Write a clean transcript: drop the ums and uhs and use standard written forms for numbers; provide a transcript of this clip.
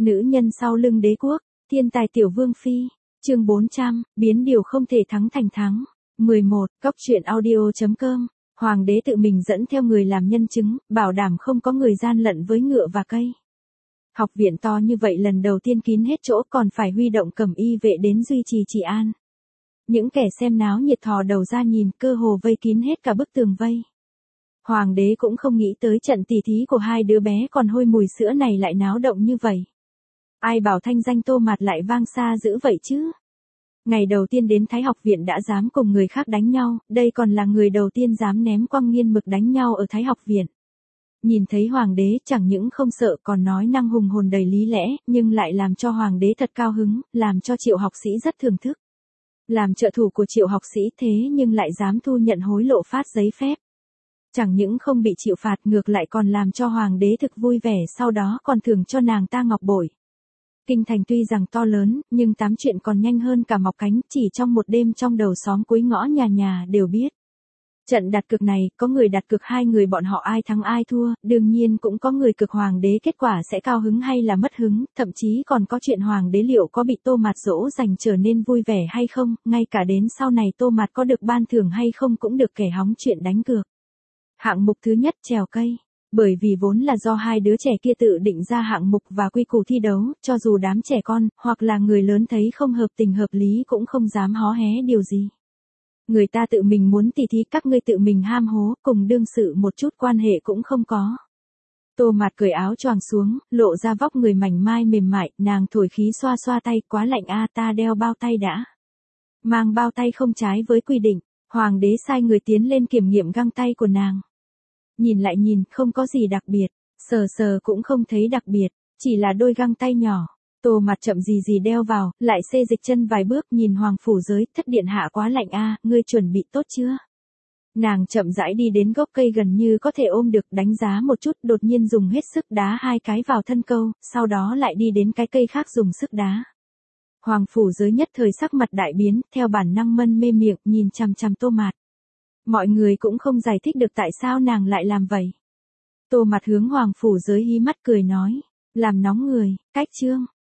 Nữ nhân sau lưng đế quốc, thiên tài tiểu vương phi, chương 400, biến điều không thể thắng thành thắng. 11, Cóc truyện audio.com, Hoàng đế tự mình dẫn theo người làm nhân chứng, bảo đảm không có người gian lận với ngựa và cây. Học viện to như vậy lần đầu tiên kín hết chỗ, còn phải huy động cẩm y vệ đến duy trì trị an. Những kẻ xem náo nhiệt thò đầu ra nhìn, cơ hồ vây kín hết cả bức tường vây. Hoàng đế cũng không nghĩ tới trận tỉ thí của hai đứa bé còn hôi mùi sữa này lại náo động như vậy. Ai bảo thanh danh Tô Mạt lại vang xa dữ vậy chứ? Ngày đầu tiên đến Thái học viện đã dám cùng người khác đánh nhau, đây còn là người đầu tiên dám ném quăng nghiên mực đánh nhau ở Thái học viện. Nhìn thấy hoàng đế chẳng những không sợ còn nói năng hùng hồn đầy lý lẽ, nhưng lại làm cho hoàng đế thật cao hứng, làm cho Triệu học sĩ rất thưởng thức. Làm trợ thủ của Triệu học sĩ thế nhưng lại dám thu nhận hối lộ phát giấy phép. Chẳng những không bị chịu phạt, ngược lại còn làm cho hoàng đế thực vui vẻ, sau đó còn thưởng cho nàng ta ngọc bội. Kinh thành tuy rằng to lớn, nhưng tám chuyện còn nhanh hơn cả mọc cánh, chỉ trong một đêm trong đầu xóm cuối ngõ nhà nhà đều biết. Trận đặt cược này, có người đặt cược hai người bọn họ ai thắng ai thua, đương nhiên cũng có người cược hoàng đế kết quả sẽ cao hứng hay là mất hứng, thậm chí còn có chuyện hoàng đế liệu có bị Tô Mạt dỗ dành trở nên vui vẻ hay không, ngay cả đến sau này Tô Mạt có được ban thưởng hay không cũng được kẻ hóng chuyện đánh cược. Hạng mục thứ nhất, trèo cây. Bởi vì vốn là do hai đứa trẻ kia tự định ra hạng mục và quy củ thi đấu, cho dù đám trẻ con, hoặc là người lớn thấy không hợp tình hợp lý cũng không dám hó hé điều gì. Người ta tự mình muốn tỉ thí, các ngươi tự mình ham hố, cùng đương sự một chút quan hệ cũng không có. Tô Mạt cởi áo choàng xuống, lộ ra vóc người mảnh mai mềm mại, nàng thổi khí xoa xoa tay, quá lạnh a, ta đeo bao tay đã. Mang bao tay không trái với quy định, hoàng đế sai người tiến lên kiểm nghiệm găng tay của nàng. Nhìn lại nhìn, không có gì đặc biệt, sờ sờ cũng không thấy đặc biệt, chỉ là đôi găng tay nhỏ. Tô Mạt chậm gì đeo vào, lại xê dịch chân vài bước, nhìn hoàng phủ giới, thất điện hạ quá lạnh a, ngươi chuẩn bị tốt chưa? Nàng chậm rãi đi đến gốc cây gần như có thể ôm được, đánh giá một chút, đột nhiên dùng hết sức đá hai cái vào thân câu, sau đó lại đi đến cái cây khác dùng sức đá. Hoàng phủ giới nhất thời sắc mặt đại biến, theo bản năng mân mê miệng, nhìn chằm chằm Tô Mạt. Mọi người cũng không giải thích được tại sao nàng lại làm vậy. Tô Mạt hướng hoàng phủ giới hí mắt cười nói, làm nóng người, cách chương.